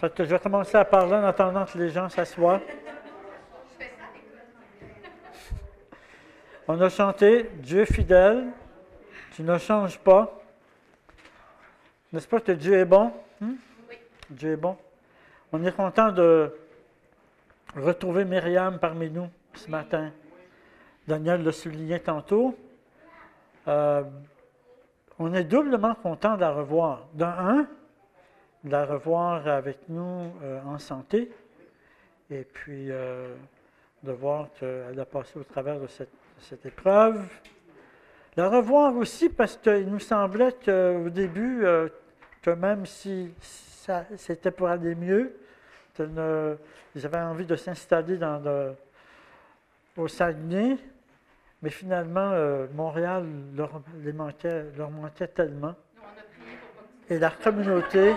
Fait que je vais commencer à parler en attendant que les gens s'assoient. On a chanté Dieu fidèle, tu ne changes pas. N'est-ce pas que Dieu est bon? Oui. Dieu est bon. On est content de retrouver Myriam parmi nous ce matin. Daniel l'a souligné tantôt. On est doublement content de la revoir. De la revoir avec nous en santé, et puis de voir qu'elle a passé au travers de cette épreuve. La revoir aussi parce qu'il nous semblait qu'au début, que même si c'était pour aller mieux, ils avaient envie de s'installer au Saguenay, mais finalement, Montréal leur manquait tellement. Et la communauté,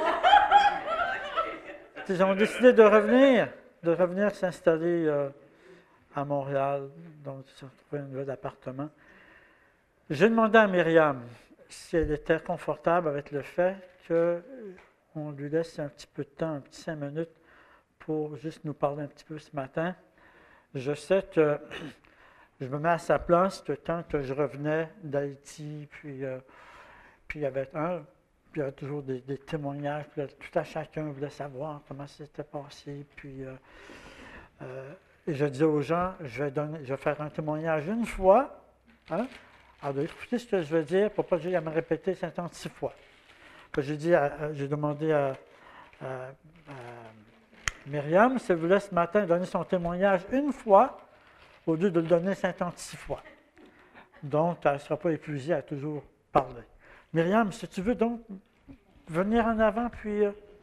ils ont décidé de revenir s'installer à Montréal. Donc, ils ont trouvé un nouvel appartement. J'ai demandé à Myriam si elle était confortable avec le fait qu'on lui laisse un petit peu de temps, un petit 5 minutes, pour juste nous parler un petit peu ce matin. Je sais que je me mets à sa place que quand je revenais d'Haïti, puis il y avait toujours des témoignages, puis tout à chacun voulait savoir comment c'était passé. Puis, et je disais aux gens, je vais faire un témoignage une fois. Hein? Alors, écoutez ce que je veux dire pour ne pas dire à me répéter 56 fois. J'ai demandé à Myriam si elle voulait ce matin donner son témoignage une fois au lieu de le donner 56 fois. Donc, elle ne sera pas épuisée à toujours parler. Myriam, si tu veux donc venir en avant puis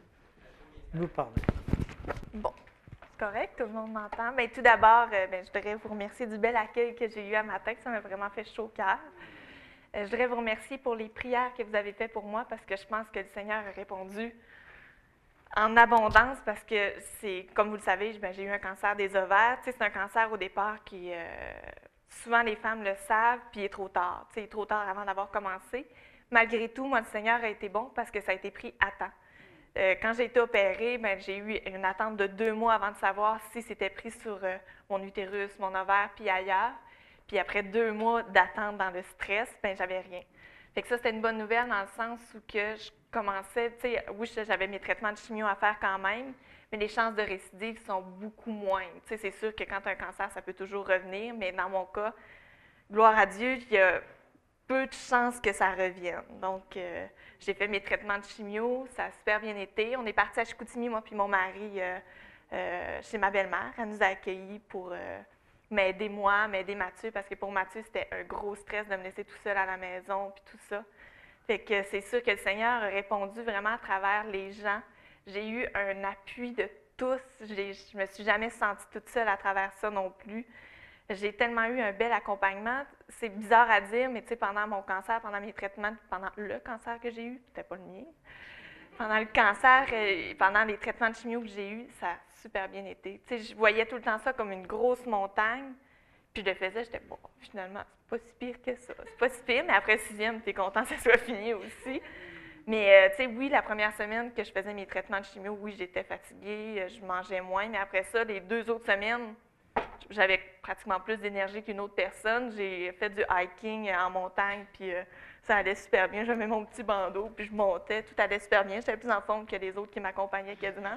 nous parler. Bon, c'est correct, tout le monde m'entend. Bien, tout d'abord, je voudrais vous remercier du bel accueil que j'ai eu à matin, que ça m'a vraiment fait chaud au cœur. Je voudrais vous remercier pour les prières que vous avez faites pour moi, parce que je pense que le Seigneur a répondu en abondance, parce que c'est, comme vous le savez, j'ai eu un cancer des ovaires. Tu sais, c'est un cancer au départ qui, souvent les femmes le savent, puis il est trop tard. Tu sais, il est trop tard avant d'avoir commencé. Malgré tout, moi, le Seigneur a été bon parce que ça a été pris à temps. Quand j'ai été opérée, j'ai eu une attente de 2 mois avant de savoir si c'était pris sur mon utérus, mon ovaire, puis ailleurs. Puis après 2 mois d'attente dans le stress, j'avais rien. Fait que ça, c'était une bonne nouvelle dans le sens où que je commençais, tu sais, oui, j'avais mes traitements de chimio à faire quand même, mais les chances de récidive sont beaucoup moindres. Tu sais, c'est sûr que quand tu as un cancer, ça peut toujours revenir, mais dans mon cas, gloire à Dieu, il y a peu de chances que ça revienne. Donc, j'ai fait mes traitements de chimio, ça a super bien été. On est parti à Chicoutimi, moi puis mon mari, chez ma belle-mère. Elle nous a accueillis pour m'aider Mathieu, parce que pour Mathieu, c'était un gros stress de me laisser tout seul à la maison, puis tout ça. Fait que c'est sûr que le Seigneur a répondu vraiment à travers les gens. J'ai eu un appui de tous. Je me suis jamais sentie toute seule à travers ça non plus. J'ai tellement eu un bel accompagnement. C'est bizarre à dire, mais tu sais, pendant mon cancer, pendant mes traitements, pendant le cancer que j'ai eu, c'était pas le mien. Pendant le cancer, pendant les traitements de chimio que j'ai eus, ça a super bien été. Tu sais, je voyais tout le temps ça comme une grosse montagne, puis je le faisais, j'étais bon, finalement, c'est pas si pire que ça. C'est pas si pire, mais après 6e, t'es content que ça soit fini aussi. Mais tu sais, oui, la première semaine que je faisais mes traitements de chimio, oui, j'étais fatiguée, je mangeais moins, mais après ça, les 2 autres semaines, j'avais pratiquement plus d'énergie qu'une autre personne. J'ai fait du hiking en montagne, puis ça allait super bien. J'avais mon petit bandeau, puis je montais, tout allait super bien. J'étais plus en forme que les autres qui m'accompagnaient quasiment.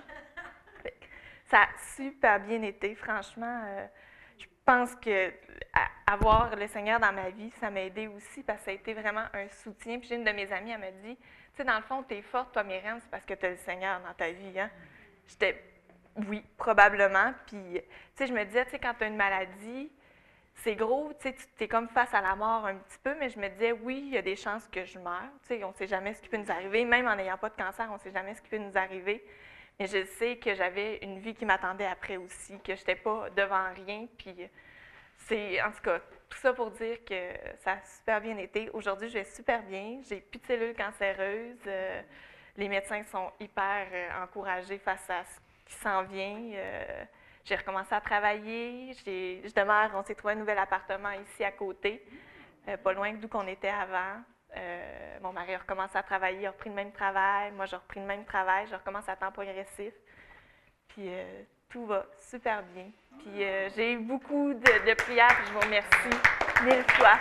Ça a super bien été, franchement. Je pense que avoir le Seigneur dans ma vie, ça m'a aidé aussi, parce que ça a été vraiment un soutien. Puis j'ai une de mes amies, elle m'a dit, tu sais, dans le fond, t'es forte, toi, Myriam, c'est parce que tu as le Seigneur dans ta vie, hein? Oui, probablement. Puis, tu sais, je me disais, tu sais, quand tu as une maladie, c'est gros, tu sais, tu es comme face à la mort un petit peu, mais je me disais, oui, il y a des chances que je meure. Tu sais, on ne sait jamais ce qui peut nous arriver. Même en n'ayant pas de cancer, on ne sait jamais ce qui peut nous arriver. Mais je sais que j'avais une vie qui m'attendait après aussi, que je n'étais pas devant rien. Puis, c'est, en tout cas, tout ça pour dire que ça a super bien été. Aujourd'hui, je vais super bien. J'ai plus de cellules cancéreuses. Les médecins sont hyper encouragés face à ce qui s'en vient. J'ai recommencé à travailler. On s'est trouvé un nouvel appartement ici à côté, pas loin d'où qu'on était avant. Mon mari a recommencé à travailler, il a repris le même travail. Moi, j'ai repris le même travail. Je recommence à temps progressif. Puis tout va super bien. Puis j'ai eu beaucoup de prières, puis je vous remercie 1000 fois.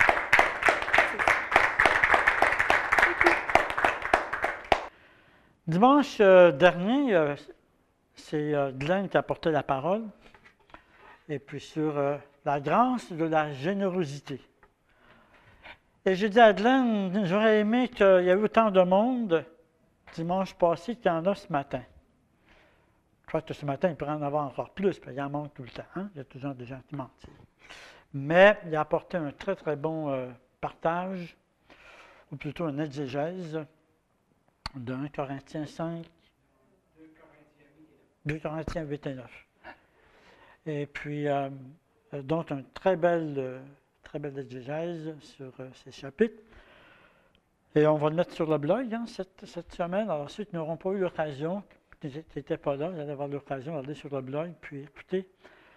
Dimanche dernier, c'est Glenn qui a porté la parole, et puis sur la grâce de la générosité. Et j'ai dit à Glenn, j'aurais aimé qu'il y ait autant de monde dimanche passé qu'il y en a ce matin. Je crois que ce matin, il pourrait en avoir encore plus, parce qu'il en manque tout le temps. Hein? Il y a toujours des gens qui mentent. Mais il a apporté un très, très bon partage, ou plutôt une exégèse, de 1 Corinthiens 5, 2 Corinthiens 8 et 9. Et puis, donc, une très belle exégèse sur ces chapitres. Et on va le mettre sur le blog cette semaine. Alors, ceux qui n'auront pas eu l'occasion, qui n'étaient pas là, vous allez avoir l'occasion d'aller sur le blog, puis écouter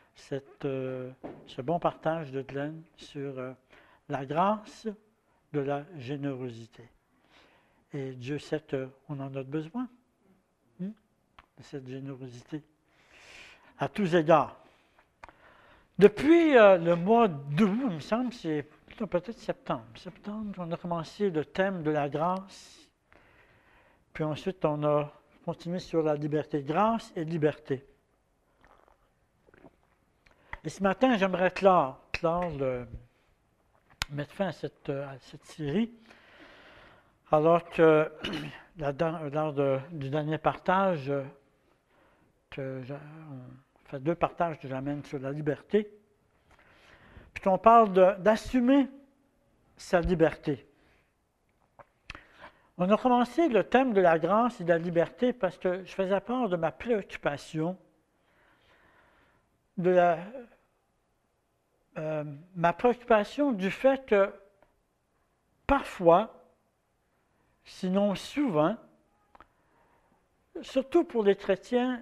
ce bon partage de Glenn sur la grâce de la générosité. Et Dieu sait qu'on en a besoin, de cette générosité, à tous égards. Depuis le mois d'août, il me semble, c'est peut-être septembre. Septembre, on a commencé le thème de la grâce. Puis ensuite, on a continué sur la liberté. Grâce et liberté. Et ce matin, j'aimerais mettre fin à cette série. Alors que, lors du dernier partage, on fait 2 partages que j'amène sur la liberté, puis qu'on parle d'assumer sa liberté. On a commencé le thème de la grâce et de la liberté parce que je faisais part de ma préoccupation, ma préoccupation du fait que parfois, sinon souvent, surtout pour les chrétiens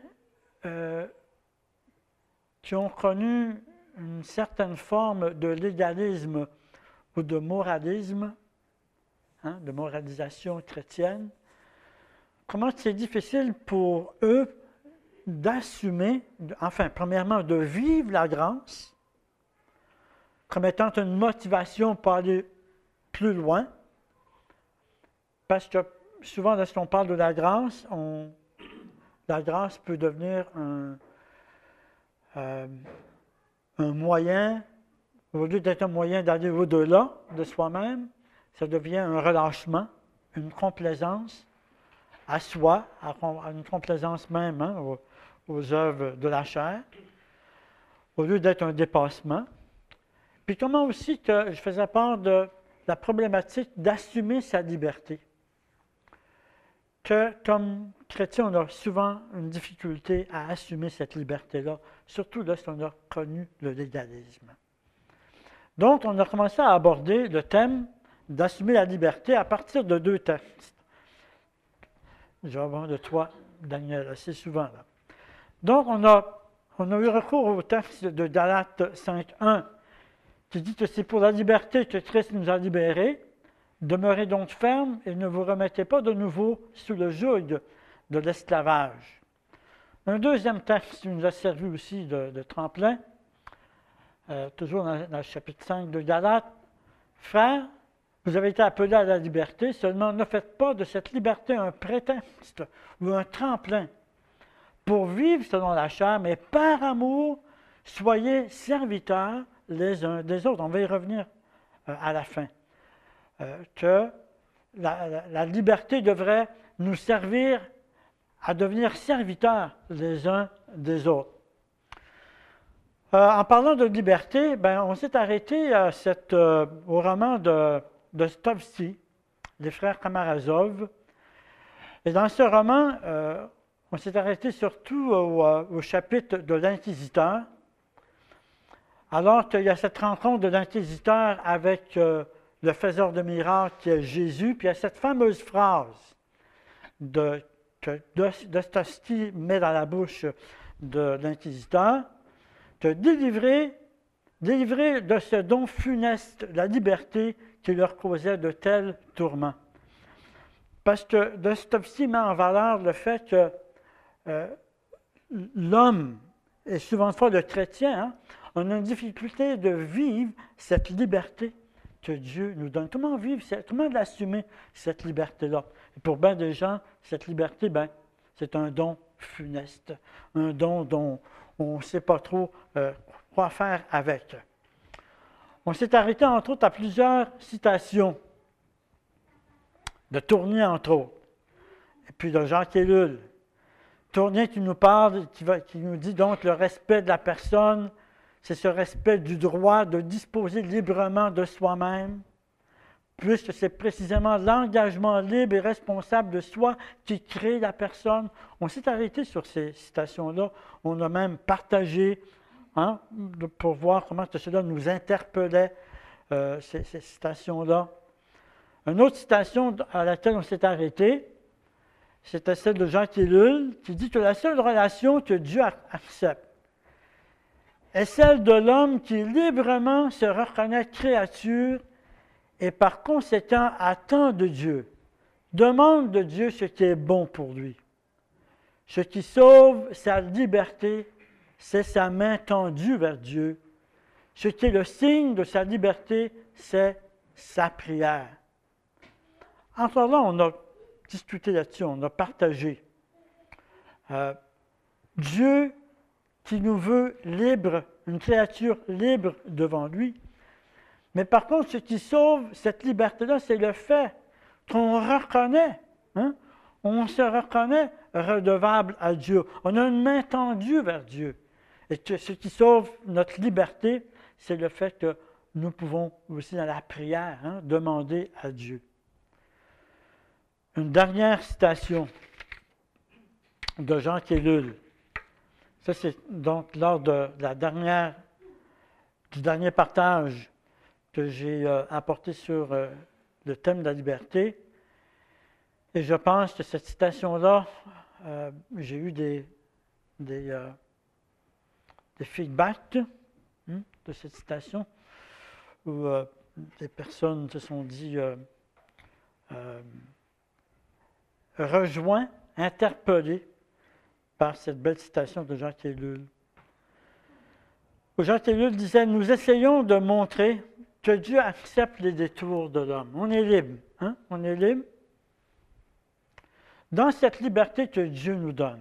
qui ont connu une certaine forme de légalisme ou de moralisme, de moralisation chrétienne, comment c'est difficile pour eux d'assumer, premièrement, de vivre la grâce comme étant une motivation pour aller plus loin, parce que souvent, lorsqu'on parle de la grâce peut devenir un moyen, au lieu d'être un moyen d'aller au-delà de soi-même, ça devient un relâchement, une complaisance à soi, une complaisance même aux œuvres de la chair, au lieu d'être un dépassement. Puis comment aussi que je faisais part de la problématique d'assumer sa liberté. Que comme chrétien, on a souvent une difficulté à assumer cette liberté-là, surtout lorsqu'on a connu le légalisme. Donc, on a commencé à aborder le thème d'assumer la liberté à partir de 2 textes. Je vais avoir de toi, Daniel, assez souvent là. Donc, on a eu recours au texte de Galates 5.1 qui dit que c'est pour la liberté que Christ nous a libérés. Demeurez donc fermes et ne vous remettez pas de nouveau sous le joug de l'esclavage. Un deuxième texte qui nous a servi aussi de tremplin, toujours dans le chapitre 5 de Galates. Frères, vous avez été appelés à la liberté, seulement ne faites pas de cette liberté un prétexte ou un tremplin pour vivre selon la chair, mais par amour, soyez serviteurs les uns des autres. On va y revenir à la fin. Que la liberté devrait nous servir à devenir serviteurs les uns des autres. En parlant de liberté, on s'est arrêté au roman de Dostoïevski, les frères Karamazov. Et dans ce roman, on s'est arrêté surtout au chapitre de l'inquisiteur, alors qu'il y a cette rencontre de l'inquisiteur avec le faiseur de miracles qui est Jésus, puis il y a cette fameuse phrase que Dostoïevski met dans la bouche de l'inquisiteur, « te délivrer délivrés de ce don funeste, la liberté qui leur causait de tels tourments. Parce que Dostoïevski met en valeur le fait que l'homme, et souvent fois le chrétien, on a une difficulté de vivre cette liberté que Dieu nous donne. Comment vivre, comment l'assumer, cette liberté-là? Et pour bien des gens, cette liberté, c'est un don funeste, un don dont on ne sait pas trop quoi faire avec. On s'est arrêté, entre autres, à plusieurs citations de Tournier, entre autres, et puis de Jacques Ellul. Tournier qui nous parle, qui nous dit donc le respect de la personne, c'est ce respect du droit de disposer librement de soi-même, puisque c'est précisément l'engagement libre et responsable de soi qui crée la personne. On s'est arrêté sur ces citations-là. On a même partagé pour voir comment cela nous interpellait, ces citations-là. Une autre citation à laquelle on s'est arrêté, c'était celle de Jacques Ellul, qui dit que la seule relation que Dieu accepte est celle de l'homme qui librement se reconnaît créature et par conséquent attend de Dieu, demande de Dieu ce qui est bon pour lui. Ce qui sauve sa liberté, c'est sa main tendue vers Dieu. Ce qui est le signe de sa liberté, c'est sa prière. Encore là, on a discuté là-dessus, on a partagé. Dieu qui nous veut libres, une créature libre devant lui. Mais par contre, ce qui sauve cette liberté-là, c'est le fait qu'on reconnaît, on se reconnaît redevable à Dieu. On a une main tendue vers Dieu. Et ce qui sauve notre liberté, c'est le fait que nous pouvons aussi dans la prière demander à Dieu. Une dernière citation de Jacques Ellul. Ça, c'est donc lors de du dernier partage que j'ai apporté sur le thème de la liberté. Et je pense que cette citation-là, j'ai eu des feedbacks de cette citation où des personnes se sont dit rejoints, interpellés par cette belle citation de Jacques Ellul. Jacques Ellul disait « Nous essayons de montrer que Dieu accepte les détours de l'homme. » On est libre, on est libre. Dans cette liberté que Dieu nous donne,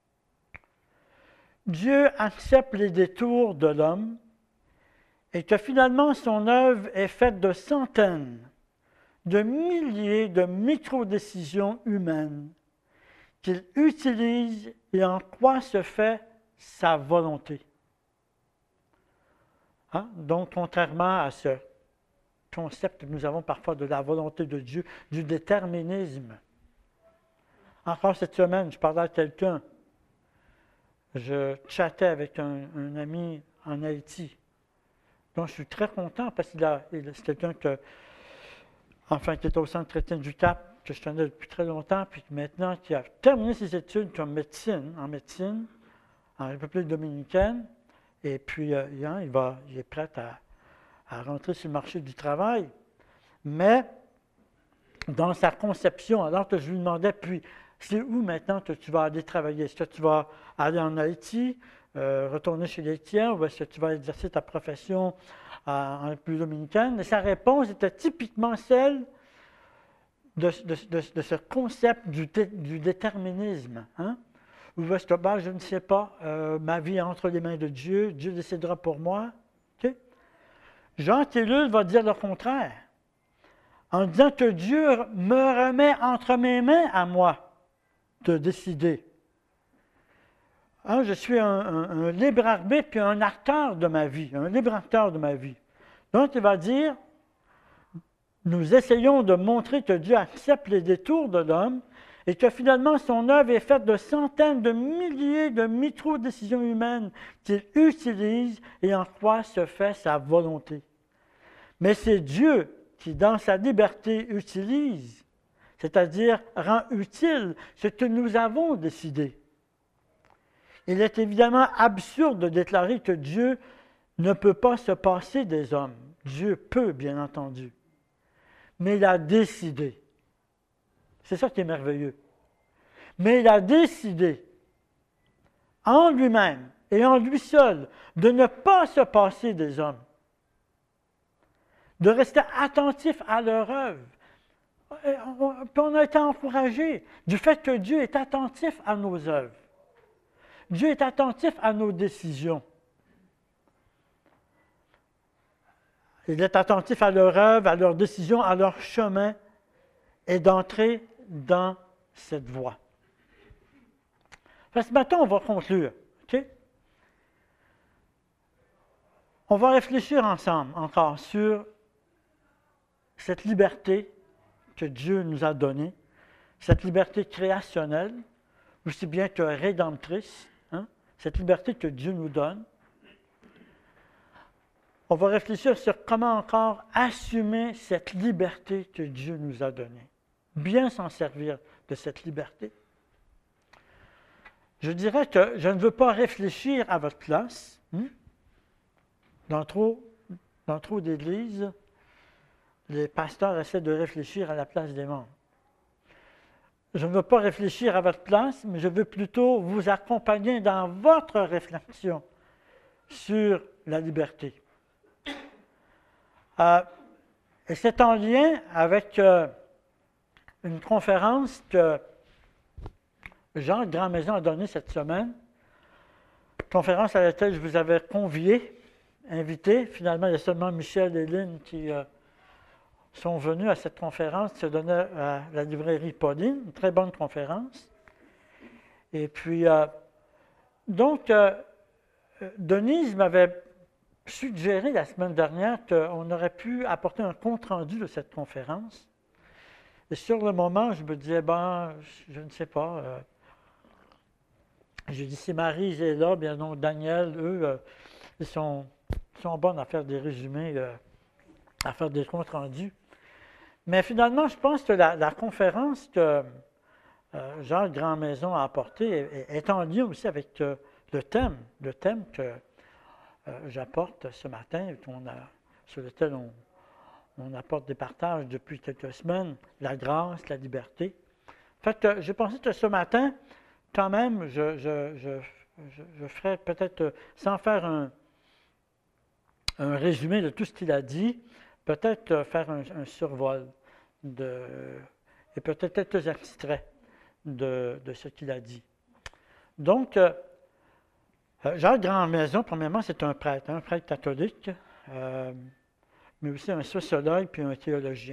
Dieu accepte les détours de l'homme et que finalement son œuvre est faite de centaines, de milliers de micro-décisions humaines qu'il utilise et en quoi se fait sa volonté. Donc, contrairement à ce concept que nous avons parfois de la volonté de Dieu, du déterminisme. Encore cette semaine, je parlais à quelqu'un, je chattais avec un ami en Haïti, dont je suis très content parce qu'il c'est quelqu'un qui est au Centre chrétien du Cap, que je connais depuis très longtemps, puis maintenant qui a terminé ses études en médecine en République dominicaine, et puis il est prêt à rentrer sur le marché du travail. Mais dans sa conception, alors que je lui demandais, puis c'est où maintenant que tu vas aller travailler? Est-ce que tu vas aller en Haïti, retourner chez les tiens, ou est-ce que tu vas exercer ta profession en République dominicaine? Et sa réponse était typiquement celle de ce concept du déterminisme. Ou est-ce que je ne sais pas, ma vie est entre les mains de Dieu, Dieu décidera pour moi. Okay? Jacques Ellul va dire le contraire, en disant que Dieu me remet entre mes mains à moi de décider. Je suis un libre arbitre puis un acteur de ma vie, un libre acteur de ma vie. Donc, il va dire, nous essayons de montrer que Dieu accepte les détours de l'homme et que finalement son œuvre est faite de centaines de milliers de micro-décisions humaines qu'il utilise et en quoi se fait sa volonté. Mais c'est Dieu qui, dans sa liberté, utilise, c'est-à-dire rend utile ce que nous avons décidé. Il est évidemment absurde de déclarer que Dieu ne peut pas se passer des hommes. Dieu peut, bien entendu. Mais il a décidé. C'est ça qui est merveilleux. Mais il a décidé, en lui-même et en lui seul, de ne pas se passer des hommes. De rester attentif à leur œuvre. Puis on a été encouragés du fait que Dieu est attentif à nos œuvres. Dieu est attentif à nos décisions. Il est attentif à leur œuvre, à leurs décisions, à leur chemin, et d'entrer dans cette voie. Ce matin, on va conclure. Okay? On va réfléchir ensemble encore sur cette liberté que Dieu nous a donnée, cette liberté créationnelle, aussi bien que rédemptrice, cette liberté que Dieu nous donne. On va réfléchir sur comment encore assumer cette liberté que Dieu nous a donnée. Bien s'en servir de cette liberté. Je dirais que je ne veux pas réfléchir à votre place. Dans trop d'églises, les pasteurs essaient de réfléchir à la place des membres. Je ne veux pas réfléchir à votre place, mais je veux plutôt vous accompagner dans votre réflexion sur la liberté. Et c'est en lien avec une conférence que Jean Grandmaison a donnée cette semaine, conférence à laquelle je vous avais convié, invité. Finalement, il y a seulement Michel et Lynn qui sont venus à cette conférence qui se donnait à la librairie Pauline, une très bonne conférence. Et puis, Denise m'avait suggéré la semaine dernière qu'on aurait pu apporter un compte-rendu de cette conférence. Et sur le moment, je me disais, je ne sais pas. J'ai dit, si Marie est là, bien non, Daniel, eux, ils sont bons à faire des résumés, à faire des comptes rendus. Mais finalement, je pense que la conférence que Jacques Grandmaison a apportée est en lien aussi avec le thème que j'apporte ce matin, sur lequel on apporte des partages depuis quelques semaines, la grâce, la liberté. En fait, j'ai pensé que ce matin, quand même, je ferais peut-être, sans faire un résumé de tout ce qu'il a dit, peut-être faire un survol et peut-être quelques extraits de ce qu'il a dit. Donc, Jacques Grandmaison, premièrement, c'est un prêtre catholique, mais aussi un sociologue puis un théologien.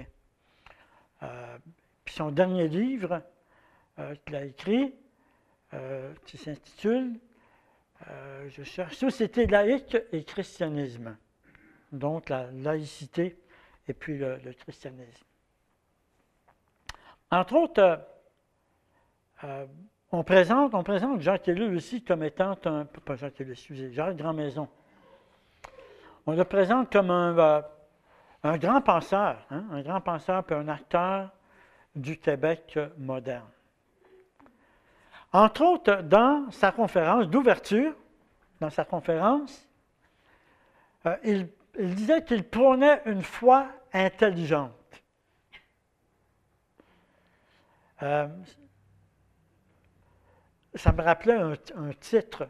Puis son dernier livre qu'il a écrit, qui s'intitule je cherche Société laïque et christianisme. Donc la laïcité et puis le christianisme. Entre autres, on présente Jacques Ellul aussi comme étant Jacques Grandmaison. On le présente comme un grand penseur, un grand penseur puis un acteur du Québec moderne. Entre autres, dans sa conférence d'ouverture, il disait qu'il prônait une foi intelligente. Ça me rappelait un titre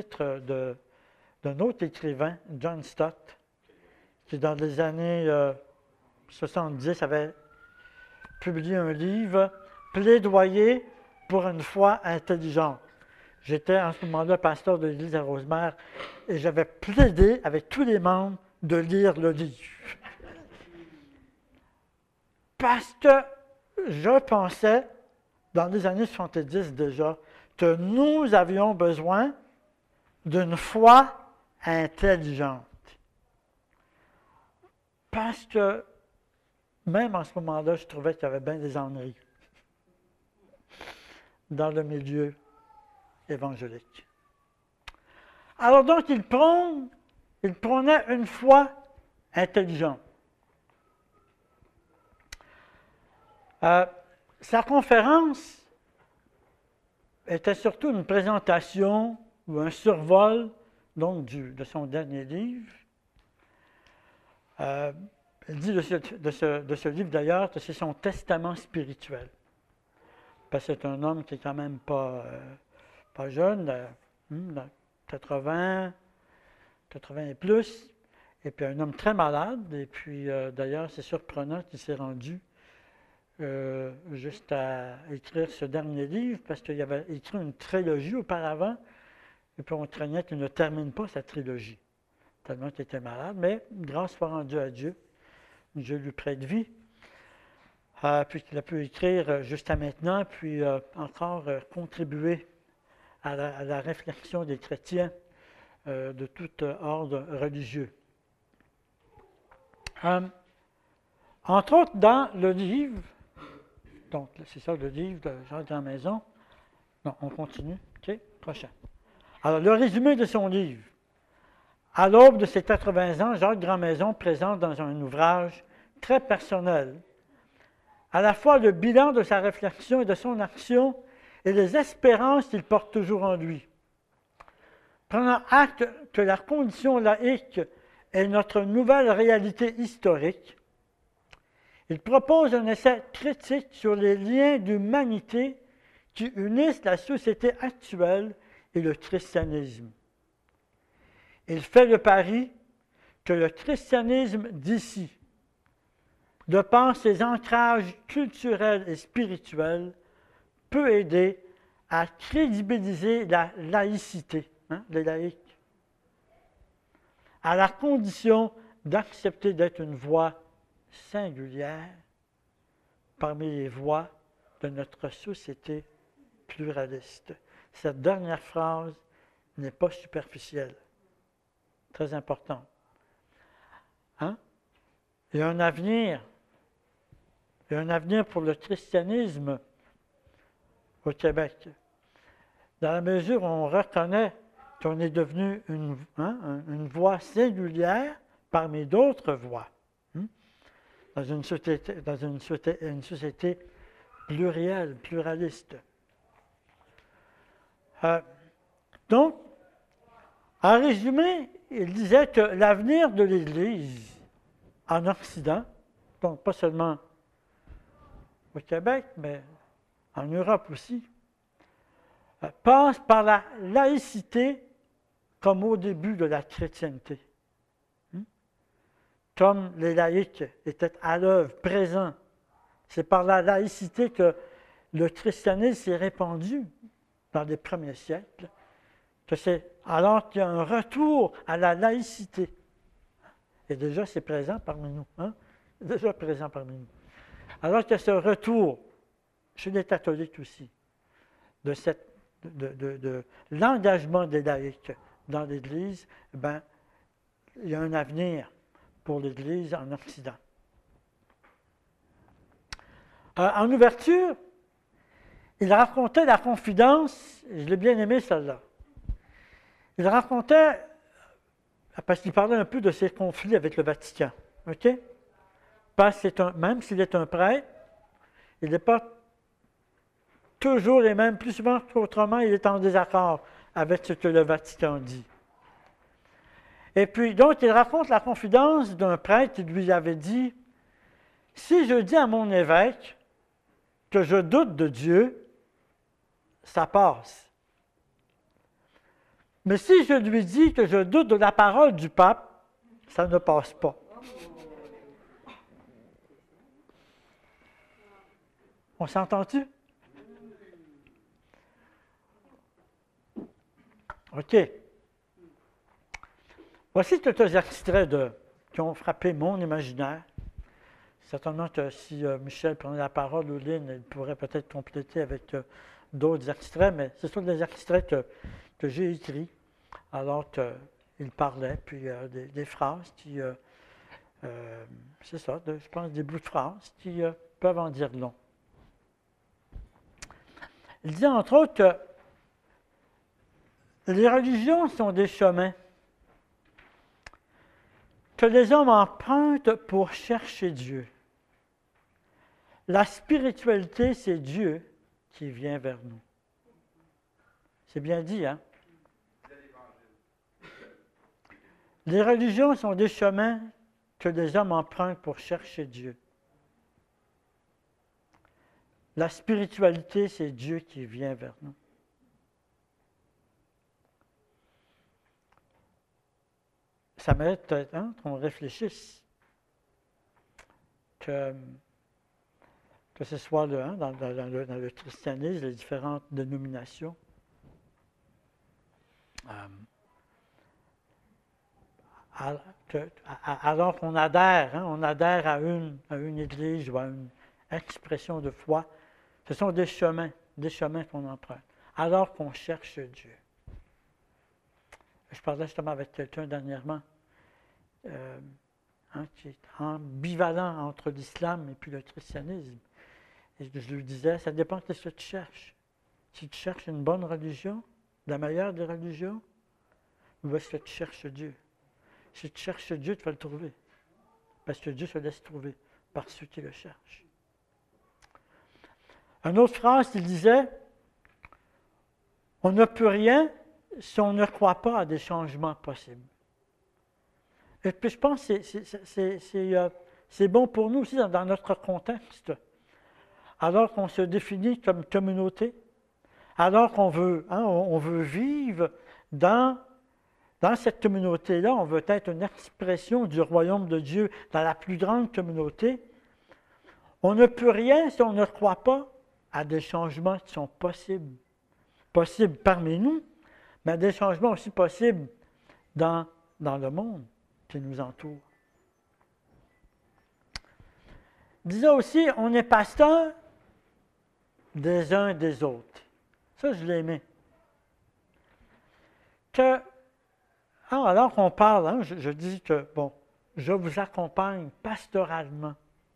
d'un autre écrivain, John Stott, qui dans les années 70 avait publié un livre, Plaidoyer pour une foi intelligente. J'étais en ce moment-là pasteur de l'église à Rosemère et j'avais plaidé avec tous les membres de lire le livre. Parce que je pensais, dans les années 70 déjà, que nous avions besoin d'une foi intelligente. Parce que, même en ce moment-là, je trouvais qu'il y avait bien des ennuis dans le milieu évangélique. Alors donc, il prônait une foi intelligente. Sa conférence était surtout une présentation ou un survol donc de son dernier livre. Il dit de ce livre d'ailleurs que c'est son testament spirituel. Parce que c'est un homme qui est quand même pas jeune, 80 et plus, et puis un homme très malade. Et puis d'ailleurs, c'est surprenant qu'il s'est rendu juste à écrire ce dernier livre, parce qu'il avait écrit une trilogie auparavant, et puis on craignait qu'il ne termine pas sa trilogie, tellement qu'il était malade. Mais grâce soit rendue à Dieu, Dieu lui prête vie. Puis qu'il a pu écrire jusqu'à maintenant, puis encore contribuer à la réflexion des chrétiens de tout ordre religieux. Entre autres, dans le livre, donc c'est ça le livre de Jacques Grandmaison. Non, on continue. OK, prochain. Alors, le résumé de son livre. À l'aube de ses 80 ans, Jacques Grandmaison présente dans un ouvrage très personnel à la fois le bilan de sa réflexion et de son action et les espérances qu'il porte toujours en lui. Prenant acte que la condition laïque est notre nouvelle réalité historique, il propose un essai critique sur les liens d'humanité qui unissent la société actuelle et le christianisme. Il fait le pari que le christianisme d'ici, de par ses ancrages culturels et spirituels, peut aider à crédibiliser la laïcité, les laïcs, à la condition d'accepter d'être une voix singulière parmi les voix de notre société pluraliste. Cette dernière phrase n'est pas superficielle, très importante. Il y a un avenir pour le christianisme au Québec, dans la mesure où on reconnaît qu'on est devenu une voix singulière parmi d'autres voix, dans une société plurielle, pluraliste. Donc, en résumé, il disait que l'avenir de l'Église en Occident, donc pas seulement au Québec, mais en Europe aussi, passe par la laïcité comme au début de la chrétienté. Comme les laïcs étaient à l'œuvre, présents. C'est par la laïcité que le christianisme s'est répandu dans les premiers siècles, que c'est alors qu'il y a un retour à la laïcité. Et déjà, c'est présent parmi nous. Déjà présent parmi nous. Alors qu'il y a ce retour, chez les catholiques aussi, de l'engagement des laïcs dans l'Église, il y a un avenir pour l'Église en Occident. En ouverture, il racontait la confidence, je l'ai bien aimé celle-là. Il racontait, parce qu'il parlait un peu de ses conflits avec le Vatican, OK? Parce que même s'il est un prêtre, il n'est pas toujours et même plus souvent qu'autrement, il est en désaccord avec ce que le Vatican dit. Et puis, donc, il raconte la confidence d'un prêtre qui lui avait dit « Si je dis à mon évêque que je doute de Dieu, ça passe. Mais si je lui dis que je doute de la parole du pape, ça ne passe pas. » On s'entend-tu? OK. Voici quelques extraits qui ont frappé mon imaginaire. Certainement que si Michel prenait la parole ou Lynn, il pourrait peut-être compléter avec d'autres extraits, mais ce sont des extraits que j'ai écrits alors qu'il parlait, puis des phrases qui, c'est ça, je pense des bouts de phrases qui peuvent en dire long. Il dit entre autres que les religions sont des chemins que les hommes empruntent pour chercher Dieu. La spiritualité, c'est Dieu qui vient vers nous. C'est bien dit, hein? Les religions sont des chemins que les hommes empruntent pour chercher Dieu. La spiritualité, c'est Dieu qui vient vers nous. Ça mérite peut-être qu'on réfléchisse, que ce soit dans le christianisme, les différentes dénominations. Alors qu'on adhère, on adhère à une église ou à une expression de foi, ce sont des chemins qu'on emprunte, alors qu'on cherche Dieu. Je parlais justement avec quelqu'un dernièrement, qui est ambivalent entre l'islam et puis le christianisme. Et je lui disais, ça dépend de ce que tu cherches. Si tu cherches une bonne religion, la meilleure des religions, ou est-ce que tu cherches Dieu? Si tu cherches Dieu, tu vas le trouver. Parce que Dieu se laisse trouver par ceux qui le cherchent. Une autre phrase, il disait, on ne peut rien si on ne croit pas à des changements possibles. Et puis je pense que c'est bon pour nous aussi dans notre contexte. Alors qu'on se définit comme communauté, alors qu'on veut, on veut vivre dans cette communauté-là, on veut être une expression du royaume de Dieu dans la plus grande communauté. On ne peut rien si on ne croit pas à des changements qui sont possibles. Possibles parmi nous, mais des changements aussi possibles dans le monde qui nous entoure. Disons aussi, on est pasteur des uns et des autres. Ça, je l'ai aimé. Alors qu'on parle, je dis que, je vous accompagne pastoralement.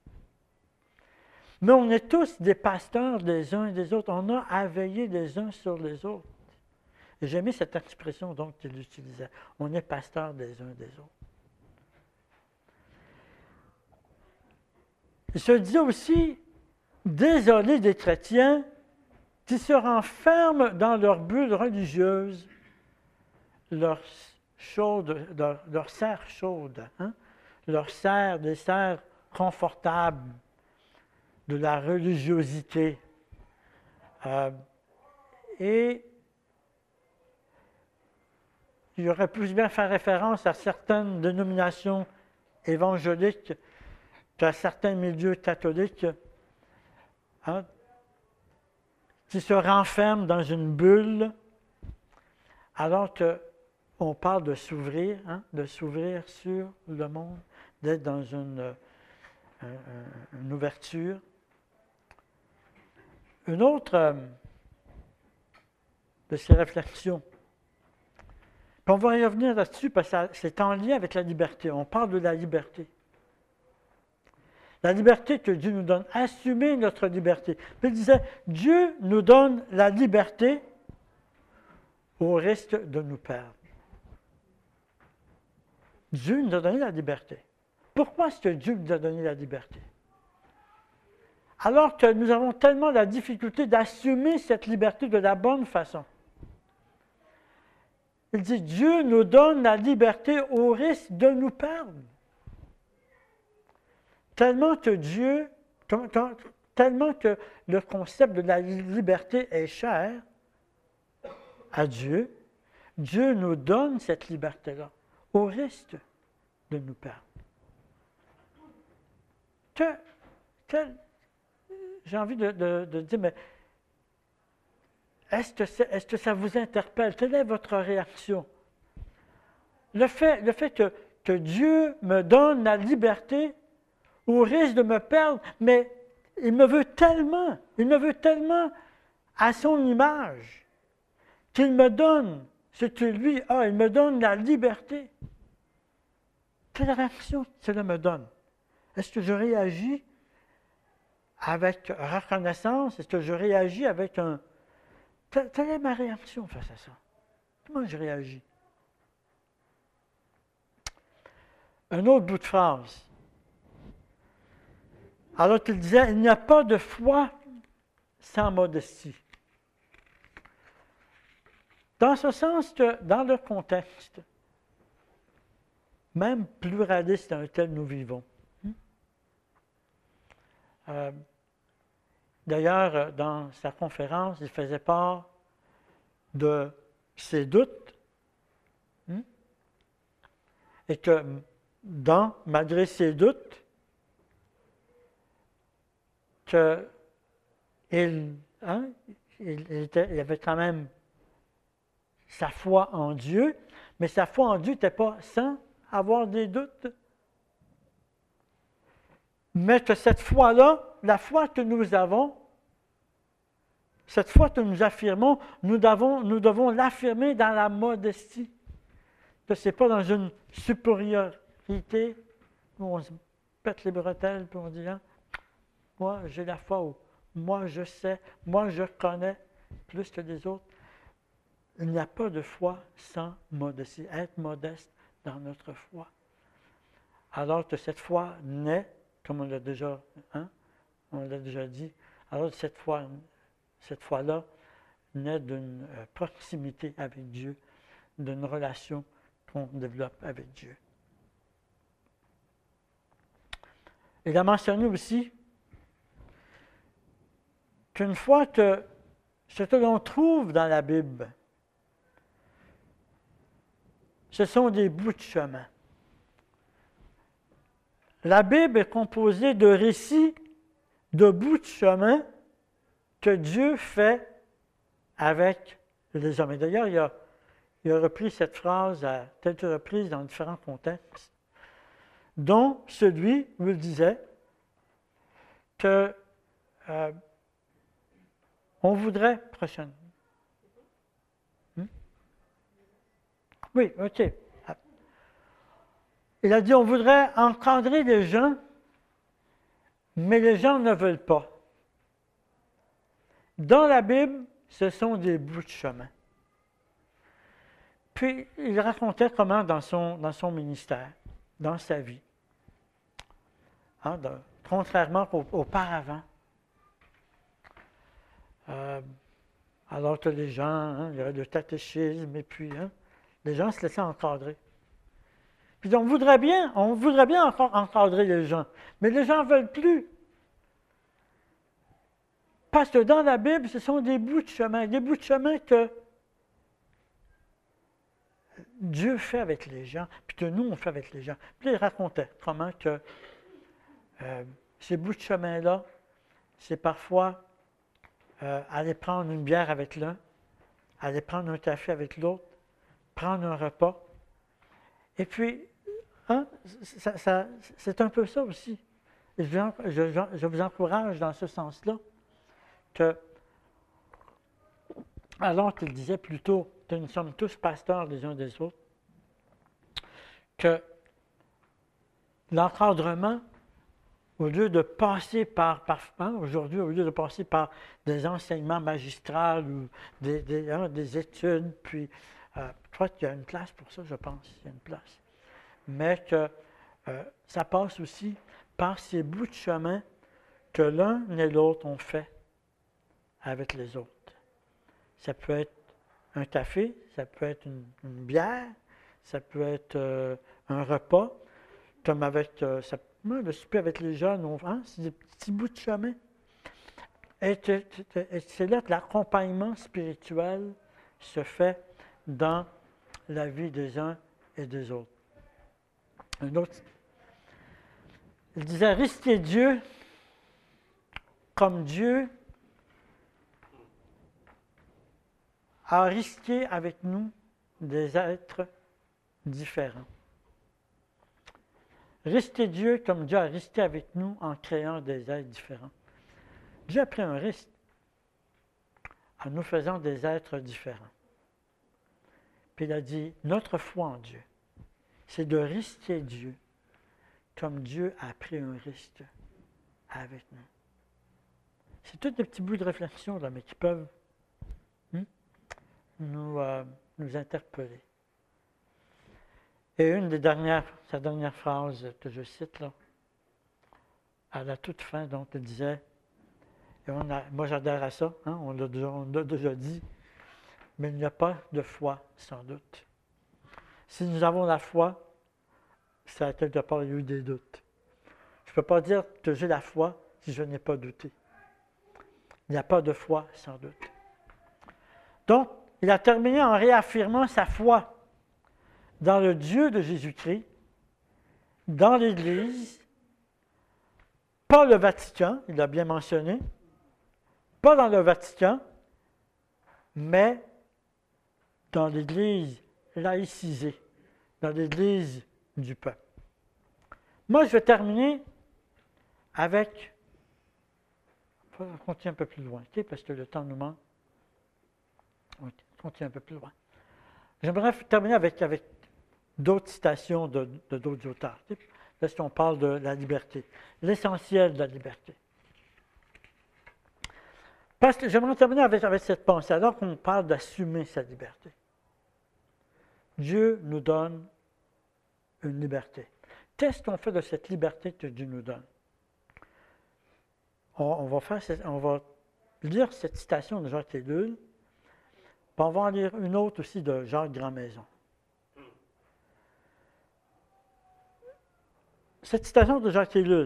Mais on est tous des pasteurs des uns et des autres. On a à veiller les uns sur les autres. Et j'ai aimé cette expression donc qu'il utilisait. On est pasteurs des uns et des autres. Il se dit aussi, désolé des chrétiens qui se renferment dans leur bulle religieuse, leur serre chaude, des serres confortables de la religiosité. Et il aurait plus bien faire référence à certaines dénominations évangéliques qu'à certains milieux catholiques qui se renferment dans une bulle, alors qu'on parle de s'ouvrir sur le monde, d'être dans une ouverture. Une autre de ces réflexions, puis on va y revenir là-dessus parce que c'est en lien avec la liberté. On parle de la liberté. La liberté que Dieu nous donne, assumer notre liberté. Puis il disait, Dieu nous donne la liberté au risque de nous perdre. Dieu nous a donné la liberté. Pourquoi est-ce que Dieu nous a donné la liberté? Alors que nous avons tellement la difficulté d'assumer cette liberté de la bonne façon. Il dit, Dieu nous donne la liberté au risque de nous perdre. Tellement que le concept de la liberté est cher à Dieu, Dieu nous donne cette liberté-là, au risque de nous perdre. J'ai envie de dire, mais est-ce que ça vous interpelle? Quelle est votre réaction? Le fait que Dieu me donne la liberté au risque de me perdre, mais il me veut tellement à son image, qu'il me donne ce que lui a, il me donne la liberté. Quelle réaction cela me donne? Est-ce que je réagis avec reconnaissance? Est-ce que je réagis avec un... Quelle est ma réaction face à ça? Comment je réagis? Un autre bout de phrase. Alors qu'il disait, il n'y a pas de foi sans modestie. Dans ce sens que, dans le contexte, même pluraliste dans lequel nous vivons. D'ailleurs, dans sa conférence, il faisait part de ses doutes et que malgré ses doutes, il avait quand même sa foi en Dieu, mais sa foi en Dieu n'était pas sans avoir des doutes. Mais que cette foi-là, la foi que nous avons, cette foi que nous affirmons, nous devons l'affirmer dans la modestie. Que ce n'est pas dans une supériorité où on se pète les bretelles et on dit moi j'ai la foi, ou moi je sais, moi je connais plus que les autres. Il n'y a pas de foi sans modestie. Être modeste dans notre foi. Alors que cette foi naît, comme on l'a déjà dit, alors que cette foi-là naît d'une proximité avec Dieu, d'une relation qu'on développe avec Dieu. Il a mentionné aussi qu'une fois que ce que l'on trouve dans la Bible, ce sont des bouts de chemin. La Bible est composée de récits de bouts de chemin que Dieu fait avec les hommes. Et d'ailleurs, il a repris cette phrase à quelques reprises dans différents contextes, dont celui où il disait que on voudrait... Prochaine. Oui, OK. Il a dit, on voudrait encadrer les gens, mais les gens ne veulent pas. Dans la Bible, ce sont des bouts de chemin. Puis, il racontait comment dans son ministère, dans sa vie, contrairement auparavant, alors que les gens, il y avait le catéchisme, et puis les gens se laissaient encadrer. Puis on voudrait bien encore encadrer les gens, mais les gens ne veulent plus. Parce que dans la Bible, ce sont des bouts de chemin que Dieu fait avec les gens, puis que nous, on fait avec les gens. Puis il racontait comment que ces bouts de chemin-là, c'est parfois aller prendre une bière avec l'un, aller prendre un café avec l'autre, prendre un repas. Et puis, c'est un peu ça aussi. Et je vous encourage dans ce sens-là, que, alors qu'il disait plutôt que nous sommes tous pasteurs les uns des autres, que l'encadrement, au lieu de passer aujourd'hui, au lieu de passer par des enseignements magistraux ou des études, puis je crois qu'il y a une place pour ça, je pense, il y a une place. Mais que ça passe aussi par ces bouts de chemin que l'un et l'autre ont fait avec les autres. Ça peut être un café, ça peut être une bière, ça peut être un repas, comme avec le souper avec les jeunes, c'est des petits bouts de chemin. Et c'est là que l'accompagnement spirituel se fait dans la vie des uns et des autres. Un autre, il disait, risquer Dieu comme Dieu a risqué avec nous des êtres différents. Risquer Dieu comme Dieu a risqué avec nous en créant des êtres différents. Dieu a pris un risque en nous faisant des êtres différents. Puis il a dit, notre foi en Dieu, c'est de risquer Dieu comme Dieu a pris un risque avec nous. C'est tous des petits bouts de réflexion, là, mais qui peuvent nous interpeller. Et sa dernière phrase que je cite, là, à la toute fin, donc, il disait, et moi j'adhère à ça, on l'a déjà dit, mais il n'y a pas de foi sans doute. Si nous avons la foi, c'est à quelque part, il y a eu des doutes. Je ne peux pas dire que j'ai la foi si je n'ai pas douté. Il n'y a pas de foi sans doute. Donc, il a terminé en réaffirmant sa foi dans le Dieu de Jésus-Christ, dans l'Église, pas le Vatican, il l'a bien mentionné, pas dans le Vatican, mais dans l'Église laïcisée, dans l'Église du peuple. Moi, je vais terminer avec... On va continuer un peu plus loin, okay, parce que le temps nous manque. On continue un peu plus loin. J'aimerais terminer avec d'autres citations de d'autres auteurs. Okay? Là, si on parle de la liberté, l'essentiel de la liberté. Parce que j'aimerais terminer avec cette pensée, alors qu'on parle d'assumer sa liberté. Dieu nous donne une liberté. Qu'est-ce qu'on fait de cette liberté que Dieu nous donne? On va lire cette citation de Jacques Ellul, puis on va en lire une autre aussi de Jacques Grandmaison. Cette citation de Jacques Ellul,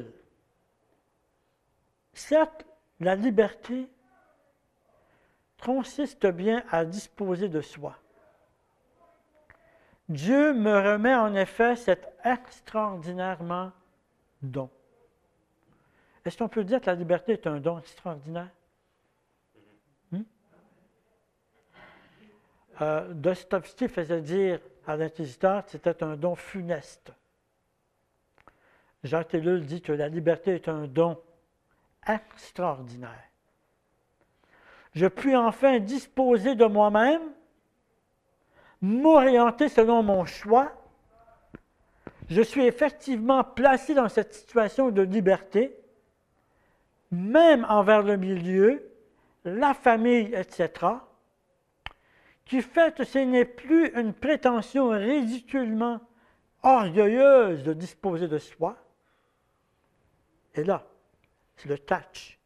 certes, la liberté consiste bien à disposer de soi. Dieu me remet en effet cet extraordinairement don. Est-ce qu'on peut dire que la liberté est un don extraordinaire? Dostoïevski faisait dire à l'inquisiteur que c'était un don funeste. Jacques Ellul dit que la liberté est un don extraordinaire. Je puis enfin disposer de moi-même, m'orienter selon mon choix. Je suis effectivement placé dans cette situation de liberté, même envers le milieu, la famille, etc., qui fait que ce n'est plus une prétention ridiculement orgueilleuse de disposer de soi. Et là, c'est le catch.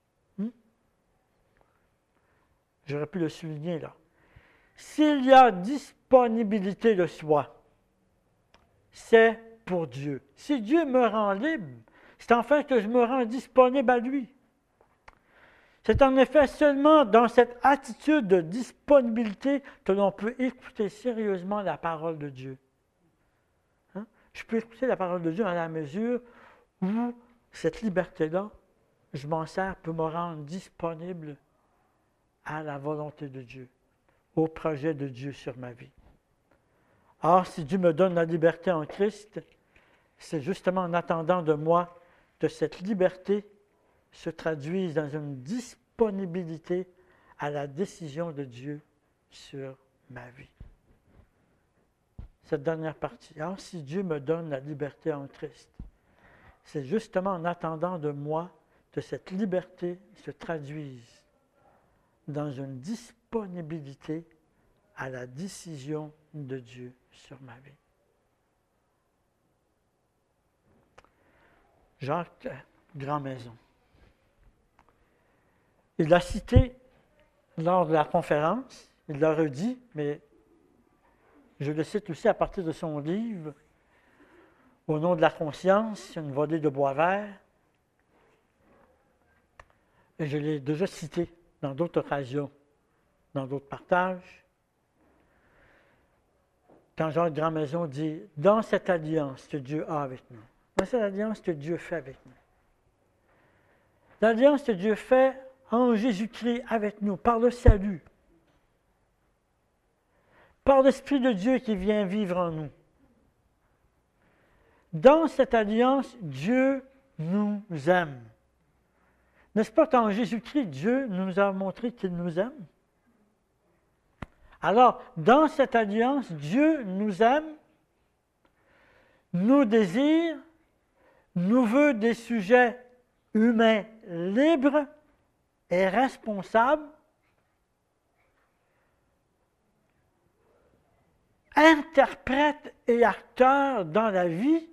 J'aurais pu le souligner là. S'il y a disponibilité de soi, c'est pour Dieu. Si Dieu me rend libre, c'est enfin que je me rends disponible à lui. C'est en effet seulement dans cette attitude de disponibilité que l'on peut écouter sérieusement la parole de Dieu. Je peux écouter la parole de Dieu à la mesure où cette liberté-là, je m'en sers pour me rendre disponible à la volonté de Dieu, au projet de Dieu sur ma vie. Or, si Dieu me donne la liberté en Christ, c'est justement en attendant de moi que cette liberté se traduise dans une disponibilité à la décision de Dieu sur ma vie. Cette dernière partie. Alors, si Dieu me donne la liberté en Christ, c'est justement en attendant de moi que cette liberté se traduise dans une disponibilité à la décision de Dieu sur ma vie. Jacques Grandmaison. Il l'a cité lors de la conférence, il l'a redit, mais je le cite aussi à partir de son livre « Au nom de la conscience », une volée de Boisvert. Et je l'ai déjà cité dans d'autres occasions, dans d'autres partages. Quand Jacques Grandmaison dit « Dans cette alliance que Dieu a avec nous », dans cette alliance que Dieu fait avec nous, l'alliance que Dieu fait en Jésus-Christ avec nous, par le salut, par l'Esprit de Dieu qui vient vivre en nous. Dans cette alliance, Dieu nous aime. N'est-ce pas qu'en Jésus-Christ, Dieu nous a montré qu'il nous aime? Alors, dans cette alliance, Dieu nous aime, nous désire, nous veut des sujets humains libres et responsables, interprètes et acteurs dans la vie,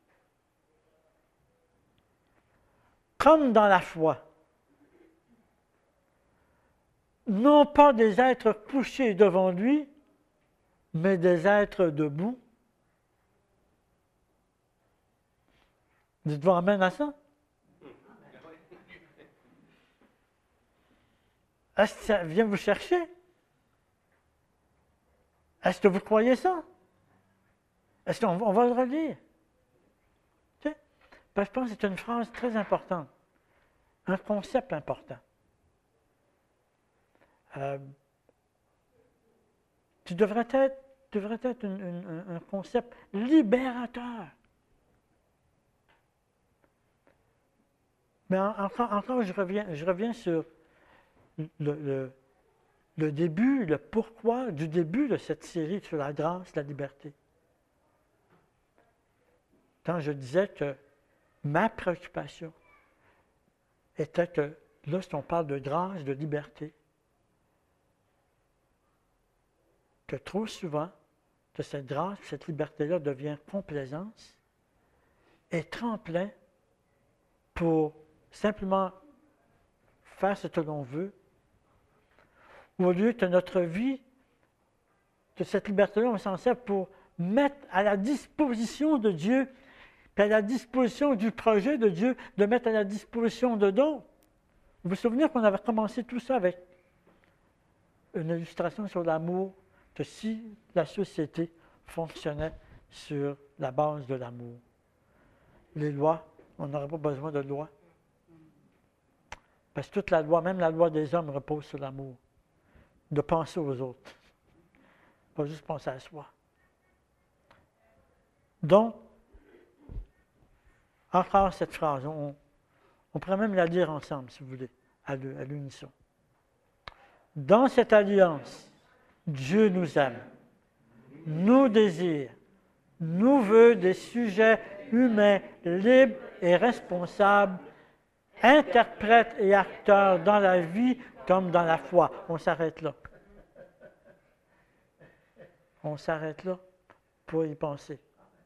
comme dans la foi. Non pas des êtres couchés devant lui, mais des êtres debout. Dites-vous amen à ça? Est-ce que ça vient vous chercher? Est-ce que vous croyez ça? Est-ce qu'on va le relire? Tu sais? Parce que je pense que c'est une phrase très importante, un concept important. Tu devrais être un concept libérateur. Mais encore je reviens sur le début, le pourquoi du début de cette série sur la grâce, la liberté. Quand je disais que ma préoccupation était que lorsqu'on parle de grâce, de liberté, que trop souvent, que cette grâce, cette liberté-là devient complaisance et tremplin pour simplement faire ce que l'on veut, ou au lieu que notre vie, que cette liberté-là, on s'en sert pour mettre à la disposition de Dieu, puis à la disposition du projet de Dieu, de mettre à la disposition de d'autres. Vous vous souvenez qu'on avait commencé tout ça avec une illustration sur l'amour, que si la société fonctionnait sur la base de l'amour, les lois, on n'aurait pas besoin de loi. Parce que toute la loi, même la loi des hommes, repose sur l'amour. De penser aux autres. Pas juste penser à soi. Donc, encore cette phrase, on pourrait même la dire ensemble, si vous voulez, à l'unisson. Dans cette alliance, Dieu nous aime, nous désire, nous veut des sujets humains libres et responsables, interprètes et acteurs dans la vie comme dans la foi. On s'arrête là. On s'arrête là pour y penser.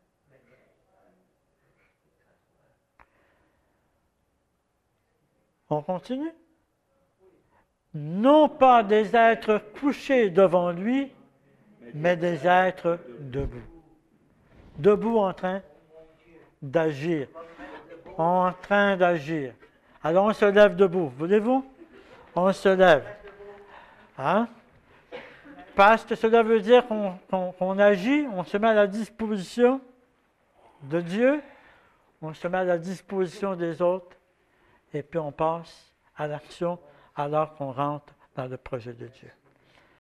On continue? Non pas des êtres couchés devant lui, mais des êtres debout. Debout en train d'agir. En train d'agir. Alors on se lève debout. Voulez-vous? On se lève. Hein? Parce que cela veut dire qu'on agit, on se met à la disposition de Dieu, on se met à la disposition des autres, et puis on passe à l'action alors qu'on rentre dans le projet de Dieu.